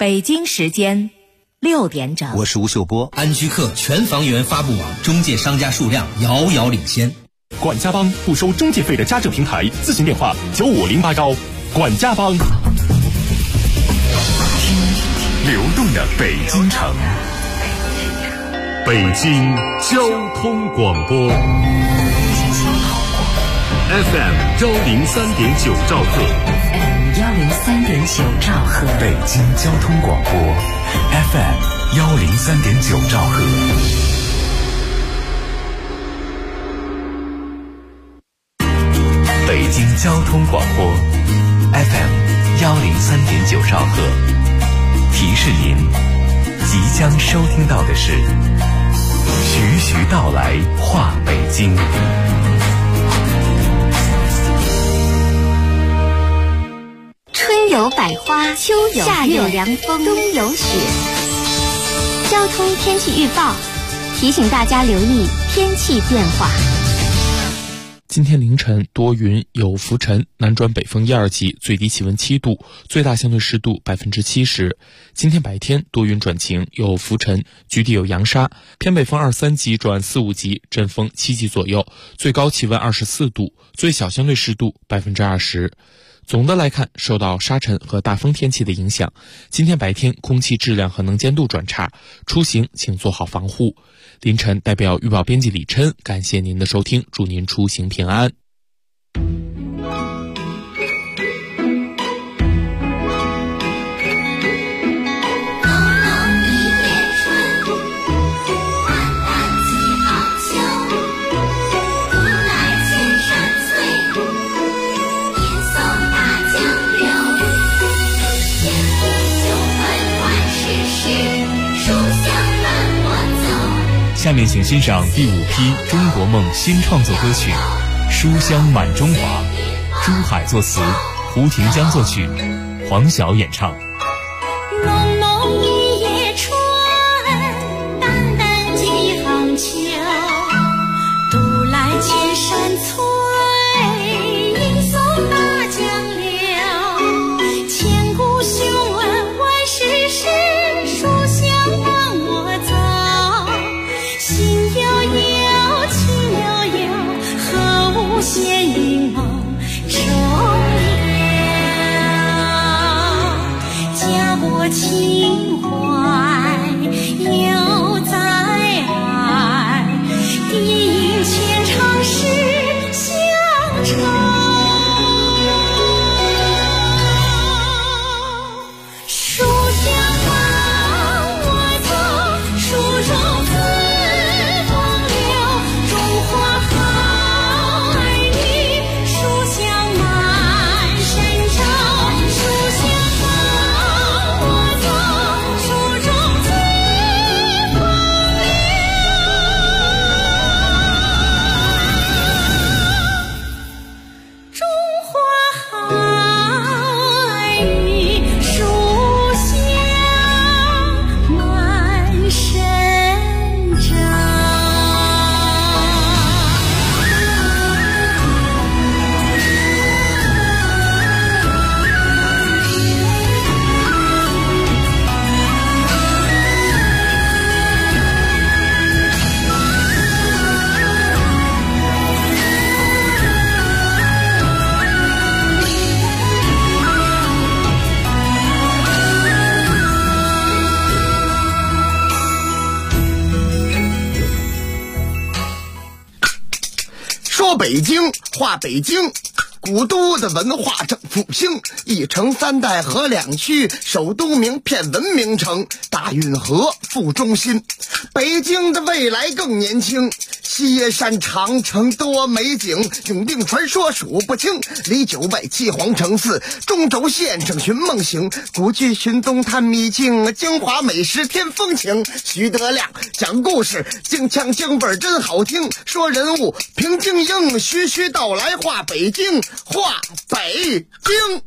北京时间6点整。 我是吴秀波。 安居客全房源发布网中介商家数量遥遥领先。 管家帮不收中介费的家政平台，咨询电话9508管家帮。 流动的北京城，北京交通广播 FM 103.9兆赫 103.9兆赫， 北京交通广播 FM 103.9兆赫。北京交通广播 FM 103.9兆赫。提示您，即将收听到的是徐徐道来话北京。 春有百花，秋有夏有凉风，冬有雪。交通天气预报提醒大家留意天气变化。 今天凌晨多云有浮尘，南转北风1、2级，最低气温7度，最大相对湿度70%。今天白天多云转晴，有浮尘，局地有扬沙，偏北风2、3级转4、5级，阵风7级左右，最高气温24度，最小相对湿度20%。总的来看，受到沙尘和大风天气的影响，今天白天空气质量和能见度转差，出行请做好防护。凌晨代表预报编辑李琛，感谢您的收听，祝您出行平安。 下面请欣赏第5批中国梦新创作歌曲《书香满中华》，朱海作词，胡廷江作曲，黄晓演唱。 浓浓一夜春，淡淡几行秋，独来千山翠，吟诵大江流，千古雄文万世事，书香伴我走。心悠悠，情悠悠，何无闲云梦中游？家国情怀犹在耳，笛音千场世乡愁。书香伴我走，书中自说北京话北京，古都的文化正复兴，一城三代河两区，首都名片文明城，大运河副中心。北京的未来更年轻，西山长城多美景，永定传说数不清，离9外7皇城4，中轴线上寻梦行，古剧寻东探秘境，京华美食添风情。徐德亮讲故事，京腔京味真好听，说人物评京英，徐徐道来话北京，话北京。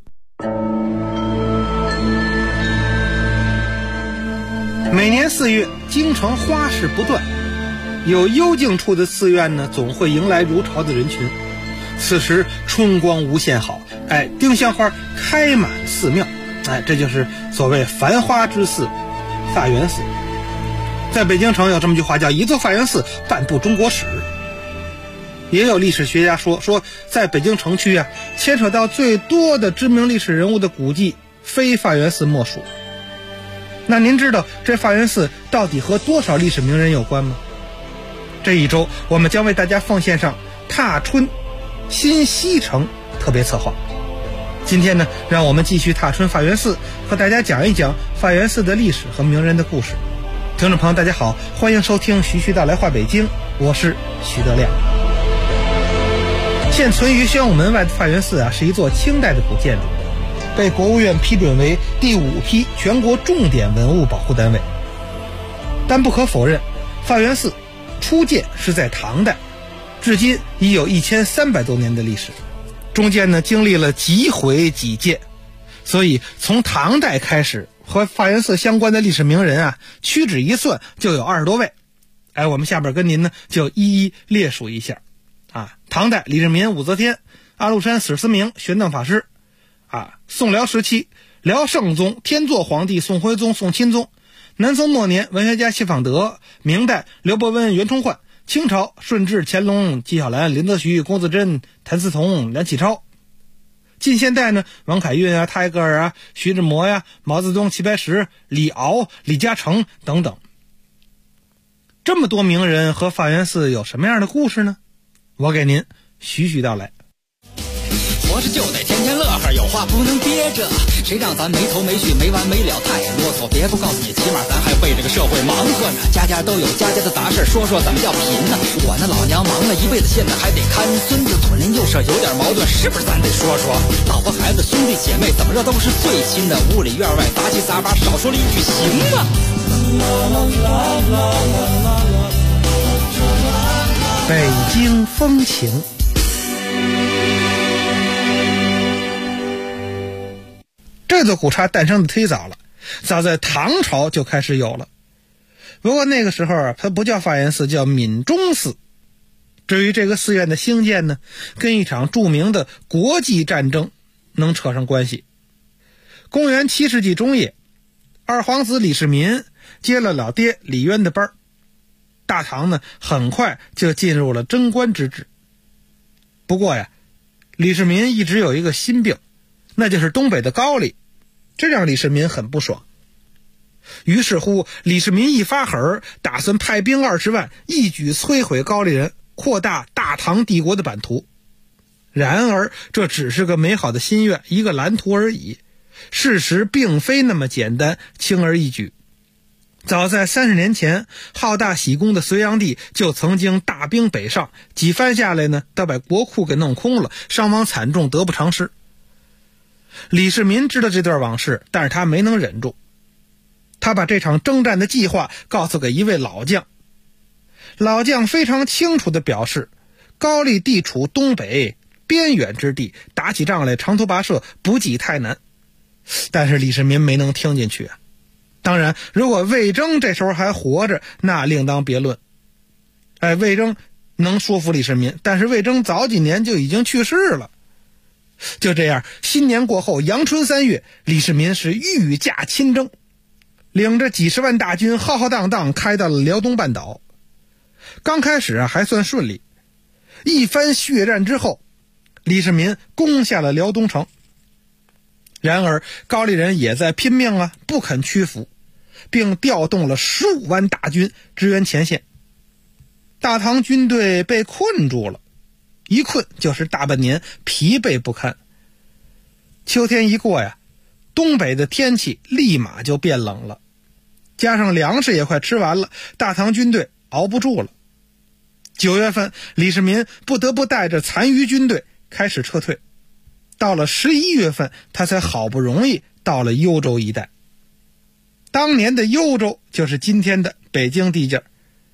每年4月，京城花市不断，有幽静处的寺院呢，总会迎来如潮的人群。此时春光无限好，丁香花开满寺庙， 这就是所谓繁花之寺法源寺。在北京城有这么句话，叫一座法源寺半部中国史。也有历史学家说在北京城区牵扯到最多的知名历史人物的古迹非法源寺莫属。那您知道这法源寺到底和多少历史名人有关吗？这一周我们将为大家奉献上踏春新西城特别策划。今天呢，让我们继续踏春法源寺，和大家讲一讲法源寺的历史和名人的故事。听众朋友大家好，欢迎收听徐徐道来话北京，我是徐德亮。现存于宣武门外的法源寺是一座清代的古建筑，被国务院批准为第5批全国重点文物保护单位。但不可否认，法源寺初建是在唐代，至今已有1300多年的历史，中间呢经历了几回几届，所以从唐代开始和法源寺相关的历史名人屈指一算就有20多位。我们下边跟您呢就一一列数一下。唐代李世民、武则天、阿禄山史思明、玄奘法师。宋辽时期辽圣宗、天祚皇帝、宋徽宗、宋钦宗。南宋末年文学家谢昉德。明代刘伯温、袁崇焕。清朝顺治、乾隆、纪晓岚、林则徐、龚自珍、谭嗣同、梁启超。近现代呢，王凯运泰戈尔徐志摩毛泽东、齐白石、李敖、李嘉诚等等。这么多名人和法源寺有什么样的故事呢？我给您徐徐道来。 活着就得天天乐呵，有话不能憋着，谁让咱没头没绪没完没了太啰嗦。别不告诉你，起码咱还为这个社会忙活呢。家家都有家家的杂事，说说怎么叫贫呢？我那老娘忙了一辈子，现在还得看孙子，左邻右舍有点矛盾，是不是咱得说说？老婆孩子兄弟姐妹怎么着都是最亲的，屋里院外杂七杂八，少说了一句行吗？ 北京风情。这座古刹诞生的忒早了，早在唐朝就开始有了。不过那个时候它不叫法源寺，叫闽中寺。至于这个寺院的兴建呢，跟一场著名的国际战争能扯上关系。公元7世纪中叶，二皇子李世民接了老爹李渊的班，大唐呢很快就进入了贞观之治。不过李世民一直有一个心病，那就是东北的高丽，这让李世民很不爽。于是乎，李世民一发狠，打算派兵20万，一举摧毁高丽人，扩大大唐帝国的版图。然而这只是个美好的心愿，一个蓝图而已，事实并非那么简单轻而易举。早在30年前，好大喜功的隋炀帝就曾经大兵北上，几番下来呢，都把国库给弄空了，伤亡惨重，得不偿失。李世民知道这段往事，但是他没能忍住，他把这场征战的计划告诉给一位老将。老将非常清楚地表示，高丽地处东北边远之地，打起仗来长途跋涉，补给太难。但是李世民没能听进去当然，如果魏征这时候还活着，那另当别论。魏征能说服李世民，但是魏征早几年就已经去世了。就这样，新年过后，阳春3月，李世民是御驾亲征，领着几十万大军浩浩荡荡开到了辽东半岛。刚开始还算顺利，一番血战之后，李世民攻下了辽东城。然而高丽人也在拼命不肯屈服，并调动了15万大军支援前线。大唐军队被困住了，一困就是大半年，疲惫不堪。秋天一过东北的天气立马就变冷了，加上粮食也快吃完了，大唐军队熬不住了。9月份，李世民不得不带着残余军队开始撤退。到了11月份，他才好不容易到了幽州一带。当年的幽州就是今天的北京地界。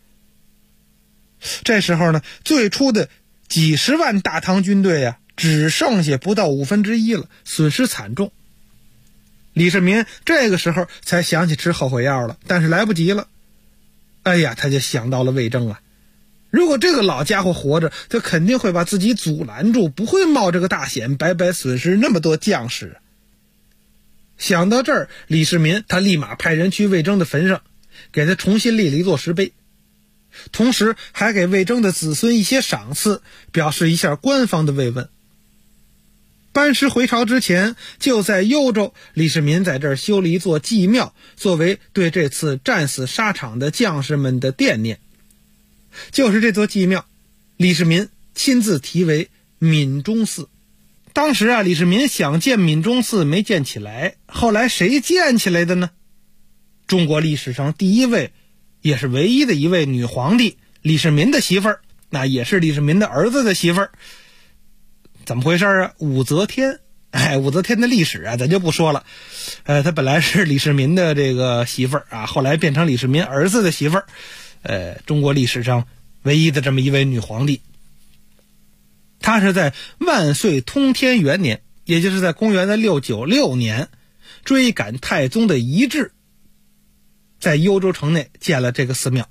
这时候呢，最初的几十万大唐军队只剩下不到1/5了，损失惨重。李世民这个时候才想起吃后悔药了，但是来不及了。他就想到了魏征如果这个老家伙活着，他肯定会把自己阻拦住，不会冒这个大险，白白损失那么多将士。 想到这儿，李世民他立马派人去魏征的坟上，给他重新立了一座石碑，同时还给魏征的子孙一些赏赐，表示一下官方的慰问。班师回朝之前，就在幽州，李世民在这儿修了一座祭庙，作为对这次战死沙场的将士们的惦念。就是这座祭庙，李世民亲自题为闽中寺。当时李世民想建闽中寺没建起来，后来谁建起来的呢？中国历史上第一位也是唯一的一位女皇帝，李世民的媳妇儿，那也是李世民的儿子的媳妇儿。怎么回事啊？武则天。武则天的历史咱就不说了。她本来是李世民的这个媳妇儿后来变成李世民儿子的媳妇儿。中国历史上唯一的这么一位女皇帝。她是在万岁通天元年，也就是在公元的696年，追赶太宗的遗志，在幽州城内建了这个寺庙。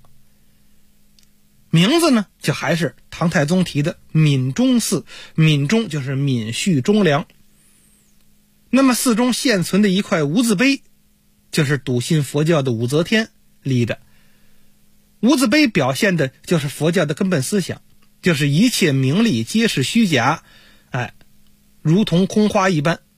名字呢，就还是唐太宗提的闽中寺，闽中就是闽续忠良。那么寺中现存的一块无字碑，就是笃信佛教的武则天立的。无字碑表现的就是佛教的根本思想，就是一切名利皆是虚假，如同空花一般。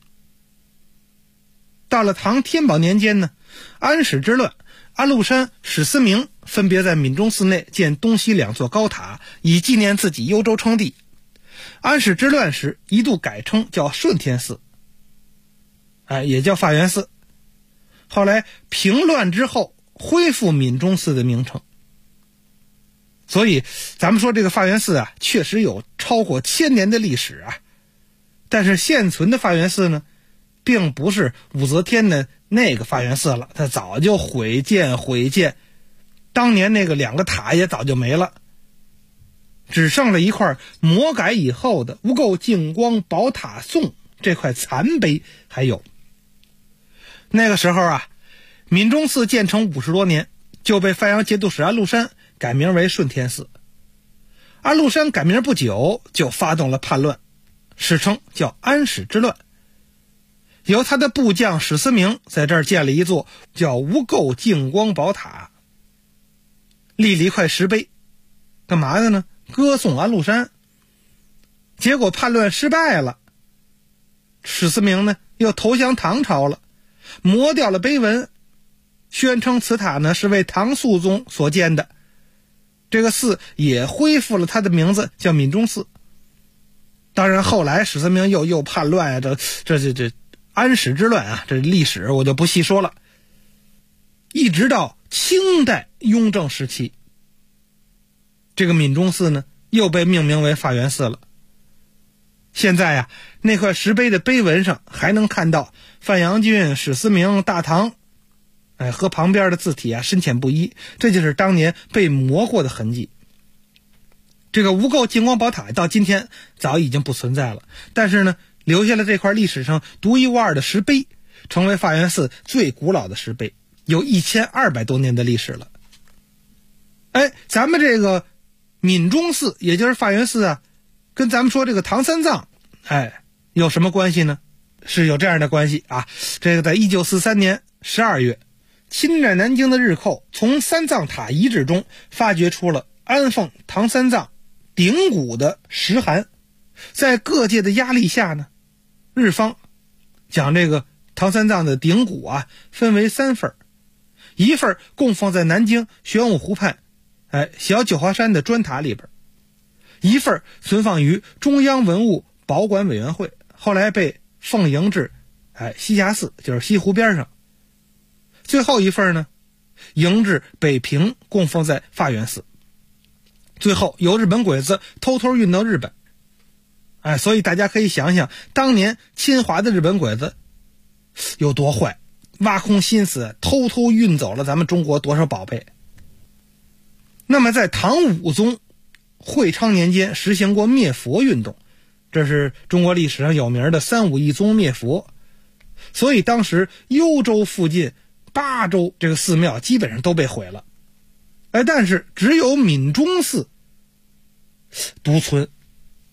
到了唐天宝年间呢，安史之乱，安禄山、史思明分别在闽中寺内建东西2座高塔，以纪念自己幽州称帝。安史之乱时一度改称叫顺天寺，也叫法源寺。后来平乱之后恢复闽中寺的名称。所以咱们说这个法源寺确实有超过1000年的历史但是现存的法源寺呢，并不是武则天的那个法源寺了，它早就毁建，当年那个2个塔也早就没了，只剩了一块魔改以后的无垢净光宝塔颂这块残碑还有。那个时候闽中寺建成50多年，就被范阳节度使安禄山改名为顺天寺。安禄山改名不久就发动了叛乱，史称叫安史之乱。由他的部将史思明在这儿建了一座叫无垢净光宝塔，立了一块石碑，干嘛的呢？歌颂安禄山。结果叛乱失败了，史思明呢又投降唐朝了，磨掉了碑文，宣称此塔呢是为唐肃宗所建的。这个寺也恢复了他的名字，叫闽中寺。当然后来史思明又叛乱这安史之乱这历史我就不细说了。一直到清代雍正时期，这个闽中寺呢又被命名为法源寺了。现在那块石碑的碑文上还能看到范阳郡、史思明、大唐和旁边的字体深浅不一，这就是当年被磨过的痕迹。这个无垢净光宝塔到今天早已经不存在了，但是呢留下了这块历史上独一无二的石碑，成为法源寺最古老的石碑，有1200多年的历史了。咱们这个闽中寺也就是法源寺跟咱们说这个唐三藏有什么关系呢？是有这样的关系这个在1943年12月，侵占南京的日寇从三藏塔遗址中发掘出了安奉唐三藏顶骨的石函。在各界的压力下呢，日方将这个唐三藏的顶骨分为3份，一份供奉在南京玄武湖畔小九华山的砖塔里边，一份存放于中央文物保管委员会，后来被奉迎至西霞寺，就是西湖边上。最后一份呢迎至北平，供奉在法源寺，最后由日本鬼子偷偷运到日本。所以大家可以想想当年侵华的日本鬼子有多坏，挖空心思偷偷运走了咱们中国多少宝贝。那么在唐武宗会昌年间实行过灭佛运动，这是中国历史上有名的3武一宗灭佛。所以当时幽州附近8州这个寺庙基本上都被毁了，但是只有闽中寺独存。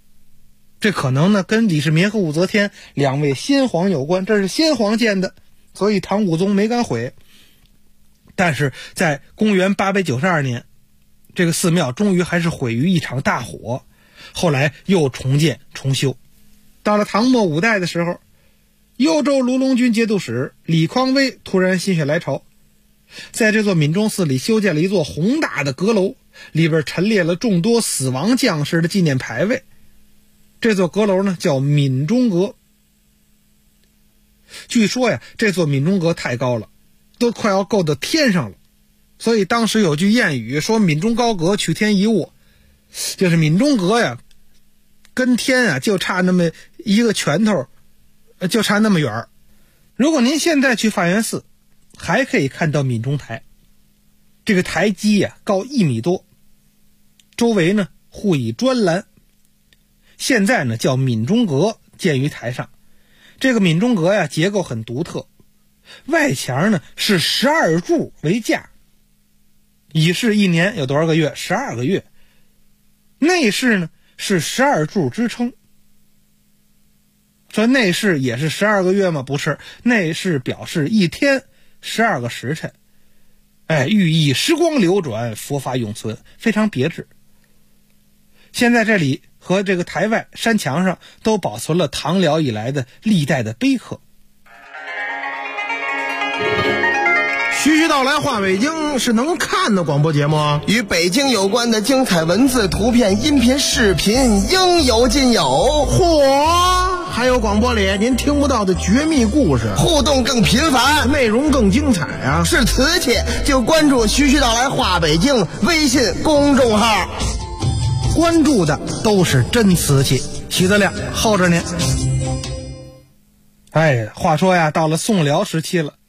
这可能呢跟李世民和武则天2位先皇有关，这是先皇建的， 所以唐武宗没敢毁。但是在公元892年，这个寺庙终于还是毁于一场大火，后来又重建重修。到了唐末5代的时候，幽州卢龙军节度使李匡威突然心血来潮，在这座闽中寺里修建了一座宏大的阁楼，里边陈列了众多死亡将士的纪念牌位。这座阁楼呢叫闽中阁。据说呀，这座闽中阁太高了，都快要够到天上了，所以当时有句谚语说闽中高阁取天一卧，就是闽中阁呀跟天啊就差那么一个拳头，就差那么远。如果您现在去法源寺，还可以看到闽中台，这个台基呀高1米多，周围呢护以砖栏，现在呢叫闽中阁，建于台上。这个闽中阁呀结构很独特，外墙呢是12柱为架，乙巳一年有多少个月？12个月。内饰呢是12柱支撑。说内饰也是12个月吗？不是，内饰表示一天12个时辰，寓意时光流转，佛法永存，非常别致。现在这里和这个台外山墙上都保存了唐辽以来的历代的碑刻。 徐徐道来话北京是能看的广播节目啊， 与北京有关的精彩文字、图片、音频、视频应有尽有。 嚯！还有广播里您听不到的绝密故事， 互动更频繁， 内容更精彩啊！ 是瓷器就关注徐徐道来话北京微信公众号， 关注的都是真瓷器，许德亮厚着您。话说呀，到了宋辽时期了，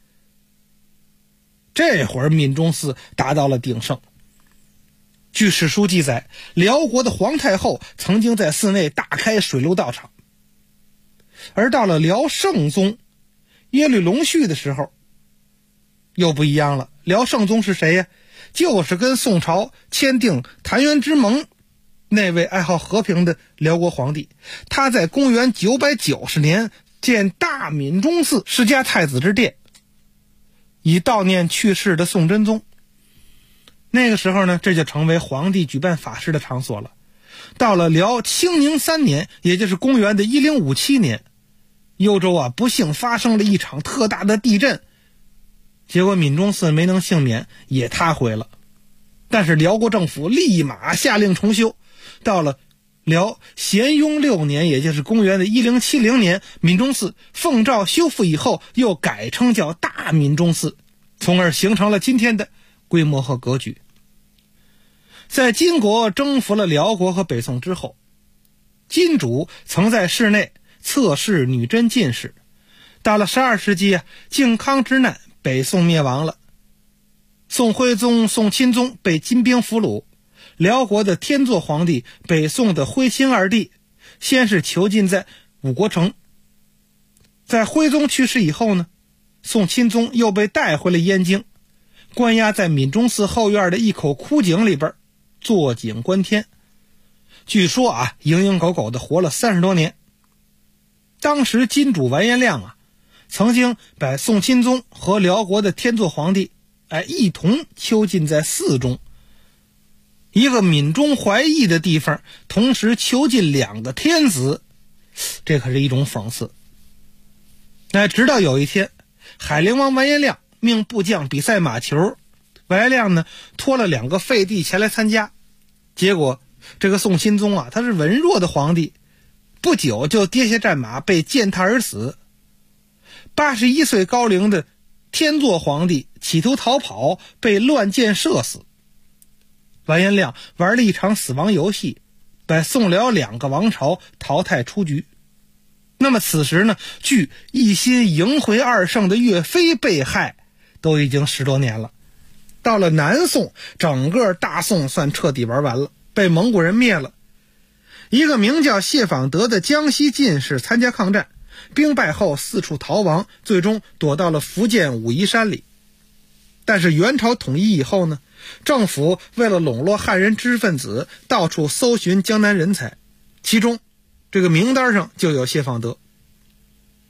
这会儿闽中寺达到了鼎盛。据史书记载，辽国的皇太后曾经在寺内大开水陆道场。而到了辽圣宗耶律隆绪的时候，又不一样了。辽圣宗是谁呀？就是跟宋朝签订澶渊之盟那位爱好和平的辽国皇帝。他在公元990年建大闽中寺，是家太子之殿，以悼念去世的宋真宗。那个时候呢，这就成为皇帝举办法事的场所了。到了辽清宁3年，也就是公元的1057年，幽州不幸发生了一场特大的地震，结果闽中寺没能幸免，也塌毁了。但是辽国政府立马下令重修。到了辽咸雍6年，也就是公元的1070年，闽中寺奉诏修复以后，又改称叫大闽中寺，从而形成了今天的规模和格局。在金国征服了辽国和北宋之后，金主曾在室内测试女真进士。到了12世纪靖康之难，北宋灭亡了，宋徽宗、宋钦宗被金兵俘虏，辽国的天祚皇帝、北宋的徽钦二帝先是囚禁在五国城。在徽宗去世以后呢，宋钦宗又被带回了燕京，关押在闽中寺后院的一口枯井里边坐井观天。据说蝇营狗苟的活了30多年。当时金主完颜亮曾经把宋钦宗和辽国的天祚皇帝一同囚禁在寺中，一个闽中怀义的地方同时囚禁2个天子，这可是一种讽刺。直到有一天，海陵王完颜亮命部将比赛马球，完颜亮呢拖了2个废帝前来参加，结果这个宋钦宗他是文弱的皇帝，不久就跌下战马被践踏而死。81岁高龄的天祚皇帝企图逃跑，被乱箭射死。完颜亮玩了一场死亡游戏，把宋辽2个王朝淘汰出局。那么此时呢，距一心迎回2圣的岳飞被害都已经10多年了。到了南宋，整个大宋算彻底玩完了，被蒙古人灭了。一个名叫谢访德的江西进士参加抗战，兵败后四处逃亡，最终躲到了福建武夷山里。但是元朝统一以后呢，政府为了笼络汉人知识分子，到处搜寻江南人才，其中这个名单上就有谢访德。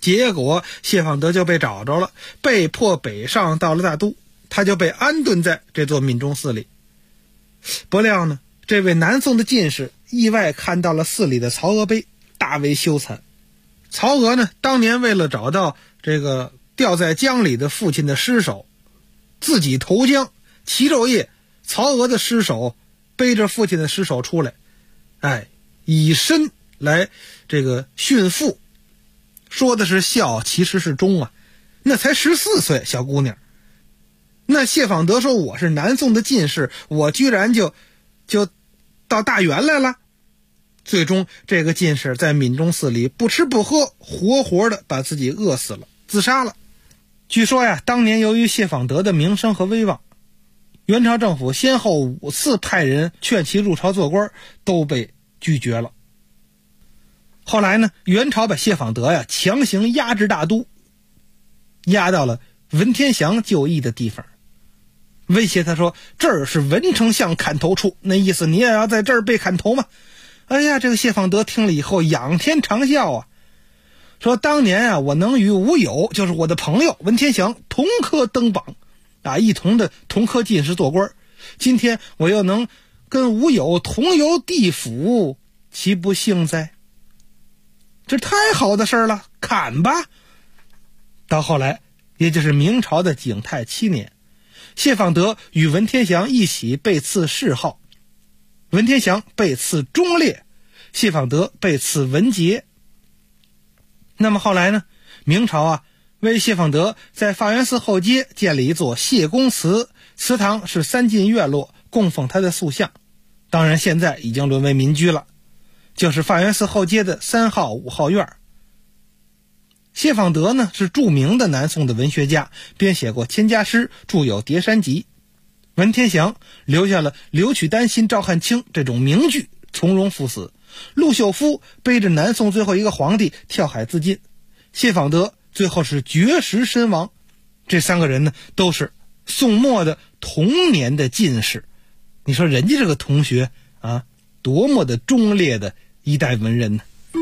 结果谢放德就被找着了，被迫北上到了大都，他就被安顿在这座闽中寺里。不料呢，这位南宋的进士意外看到了寺里的曹娥碑，大为羞惭。曹娥呢，当年为了找到这个掉在江里的父亲的尸首，自己投江，齐昼夜，曹娥的尸首背着父亲的尸首出来，以身来这个殉父，说的是孝，其实是忠啊。那才14岁小姑娘，那谢放德说我是南宋的进士，我居然就到大员来了。最终这个进士在闽中寺里不吃不喝，活活的把自己饿死了，自杀了。据说呀，当年由于谢放德的名声和威望，元朝政府先后5次派人劝其入朝做官，都被拒绝了。后来呢，元朝把谢放德强行押至大都，押到了文天祥就义的地方，威胁他说这儿是文丞相砍头处，那意思你也要在这儿被砍头嘛。这个谢放德听了以后仰天长啸啊，说当年我能与吴友，就是我的朋友文天祥同科登榜一同的同科进士做官，今天我又能跟吴友同游地府，岂不幸哉？这太好的事了，砍吧。到后来，也就是明朝的景泰7年，谢放德与文天祥一起被赐谥号，文天祥被赐忠烈，谢放德被赐文节。那么后来呢，明朝为谢放德在法源寺后街建立一座谢公祠，祠堂是3进院落，供奉他的塑像。当然现在已经沦为民居了，就是法源寺后街的3号、5号院。谢放德呢是著名的南宋的文学家，编写过千家诗，著有《叠山集》。文天祥留下了留取丹心照汗青这种名句，从容赴死。陆秀夫背着南宋最后一个皇帝跳海自尽，谢放德最后是绝食身亡。这3个人呢都是宋末的同年的进士，你说人家这个同学多么的忠烈的一代文人呢。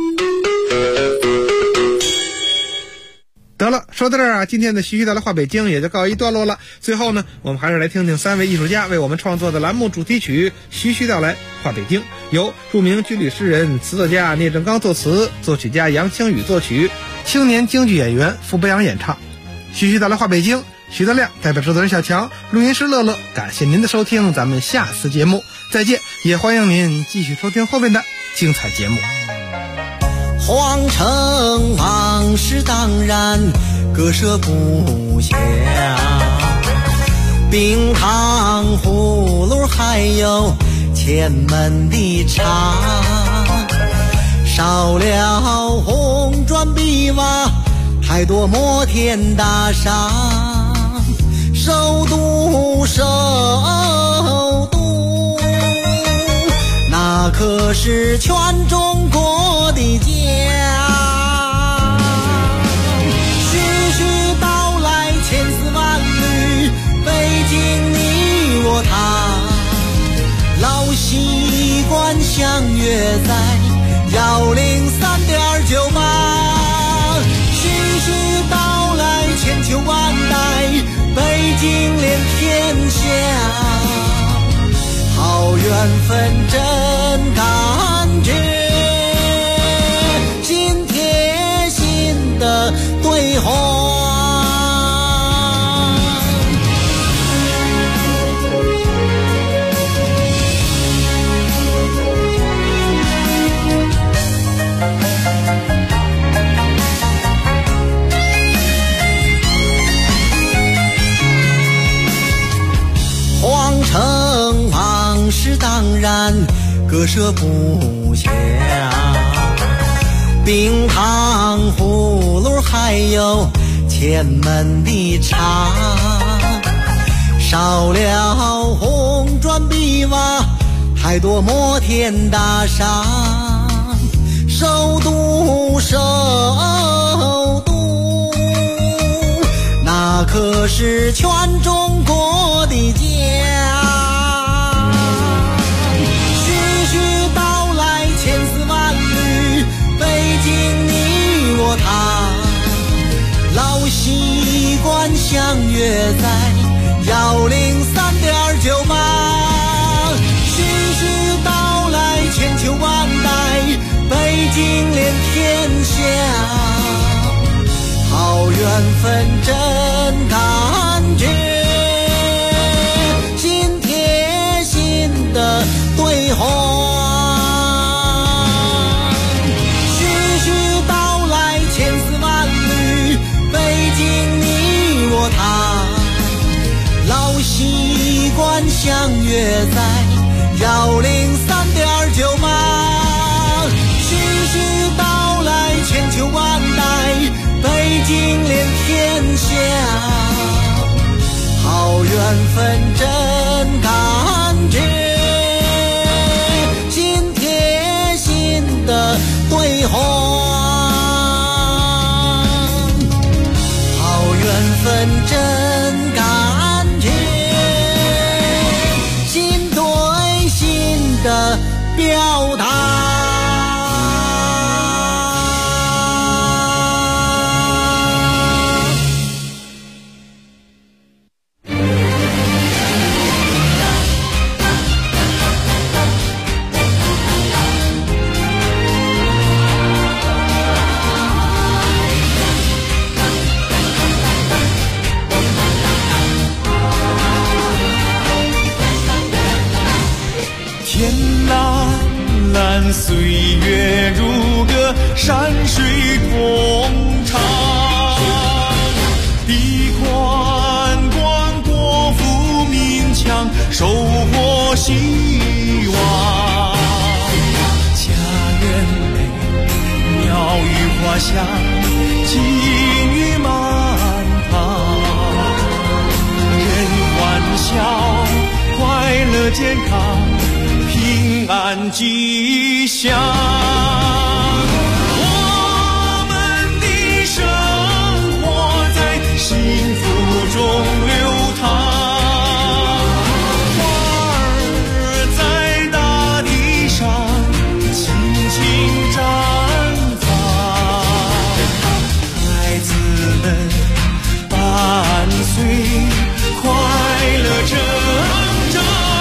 得了，说到这儿今天的徐徐道来话北京也就告一段落了。最后呢，我们还是来听听3位艺术家为我们创作的栏目主题曲《徐徐道来话北京》，由著名军旅诗人、词作家聂正刚作词，作曲家杨清宇作曲，青年京剧演员傅博阳演唱。徐徐道来话北京，徐德亮代表制作人小强，录音师乐乐，感谢您的收听，咱们下次节目再见，也欢迎您继续收听后面的精彩节目。 皇城往事当然割舍不下，冰糖葫芦还有前门的茶，少了红砖碧瓦，太多摩天大厦，首都那可是全中国的家。徐徐道来千丝万缕，北京你我他，老习惯相约在103.98。徐徐道来千秋万代，北京连天下。好缘分真感觉，心贴心的对话。皇城往事当然割舍不下，冰糖葫芦还有前门的茶，少了红砖碧瓦，太多摩天大厦，首都那可是全中国的家。徐徐道来千丝万缕，北京你我他， 惯相约在103.9吧。徐徐道来，千秋万代，北京连天下。好缘分真感觉，心贴心的对话。徐徐道来，千丝万缕，北京你我他，老习惯相约在103.9吧。徐徐道来，千秋万代，北京连天下。好缘分真感觉，心贴心的对话。好缘分真感觉，心对心的表达。 天蓝蓝，岁月如歌，山水共长。地宽广，国富民强，收获希望。家园内，鸟语花香，金玉满堂。人欢笑，快乐健康，平安吉祥。我们的生活在幸福中流淌，花儿在大地上轻轻绽放，孩子们伴随快乐成长。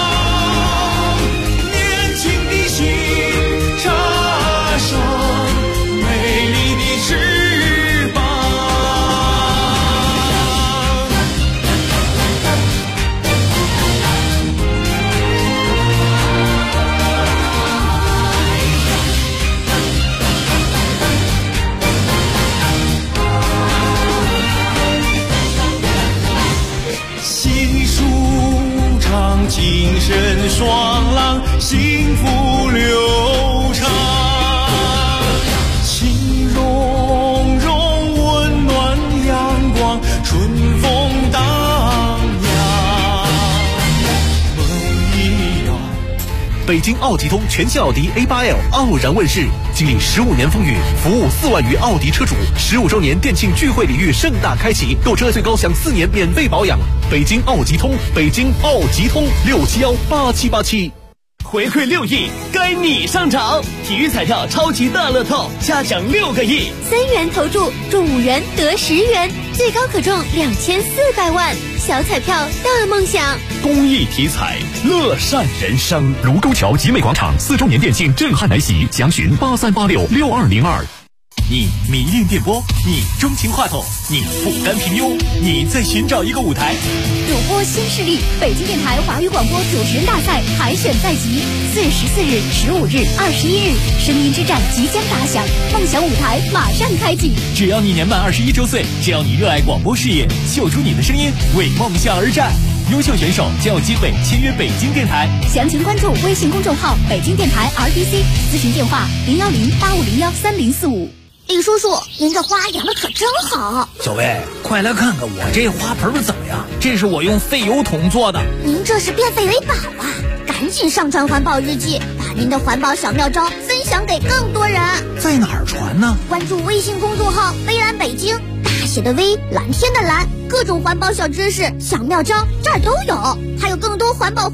精神爽朗，幸福流畅，情融融，温暖阳光，春风荡漾。梦一圆。 北京奥吉通全新奥迪 A8L 傲然问世，经历15年风雨，服务4万余奥迪车主，15周年店庆聚会礼遇盛大开启，购车最高享4年免费保养。北京奥吉通，北京奥吉通6718787。 回馈6亿，该你上场！体育彩票超级大乐透，加奖6个亿 ，3元投注中5元得10元，最高可中2400万，小彩票大梦想。 公益体彩，乐善人生。卢沟桥集美广场4周年店庆震撼来袭，详询83866202。 你迷恋电波，你钟情话筒，你不甘平庸，你在寻找一个舞台。 主播新势力，北京电台华语广播主持人大赛海选在即，4月14日、15日、21日，声音之战即将打响，梦想舞台马上开启。 只要你年满21周岁，只要你热爱广播事业，秀出你的声音，为梦想而战。优秀选手将有机会签约北京电台。 详情关注微信公众号北京电台 RDC， 咨询电话01085013045。李叔叔，您这花养的可真好。 小薇，快来看看我这花盆怎么样？这是我用废油桶做的。 您这是变废为宝啊！赶紧上传环保日记，把您的环保小妙招分享给更多人。 在哪儿传呢？ 关注微信公众号微蓝北京，大写的微，蓝天的蓝，各种环保小知识、小妙招这儿都有，还有更多环保